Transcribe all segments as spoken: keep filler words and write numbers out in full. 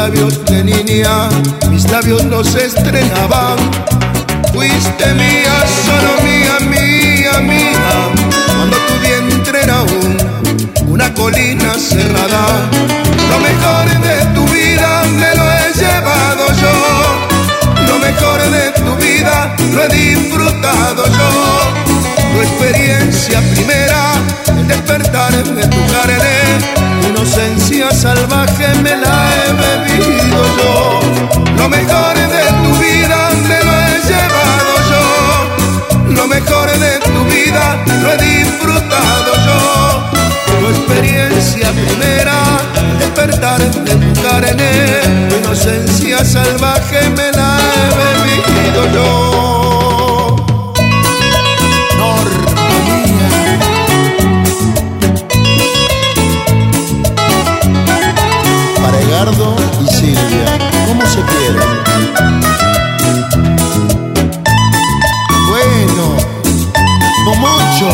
labios de niña, mis labios no se estrenaban. Fuiste mía, solo mía, mía, mía, cuando tu vientre era aún una colina cerrada. Lo mejor de tu vida me lo he llevado yo, lo mejor de tu vida lo he disfrutado yo. Tu experiencia primera, el despertar de tu carne, tu inocencia salvaje me la he bebido yo. Lo mejor de tu vida me lo he llevado yo, lo mejor de tu vida lo he disfrutado yo. Tu experiencia primera, el despertar de tu carne, tu inocencia salvaje me la he bebido yo. Edgardo y Silvia, ¿cómo se quieren? Bueno, no mucho.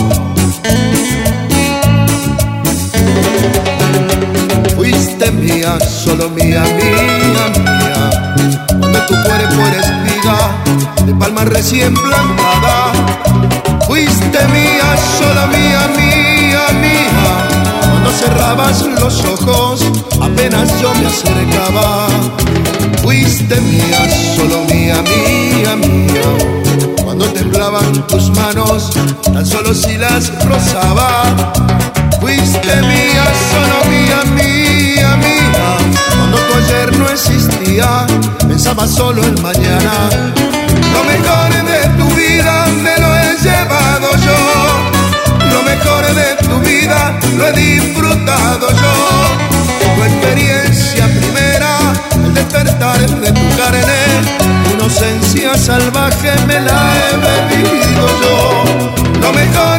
Fuiste mía, solo mía, mía, mía, cuando tu cuerpo era espiga de palma recién plantada. Fuiste mía, solo mía, mía, mía, cuando cerrabas los ojos apenas yo me acercaba. Fuiste mía, solo mía, mía, mía, cuando temblaban tus manos, tan solo si las rozaba. Fuiste mía, solo mía, mía, mía, cuando tu ayer no existía, pensaba solo en mañana. Lo mejor de tu vida me lo he llevado yo, lo mejor de tu vida lo he disfrutado yo. Tu experiencia primera, el despertar de tu carne, tu inocencia salvaje me la he bebido yo. Lo mejor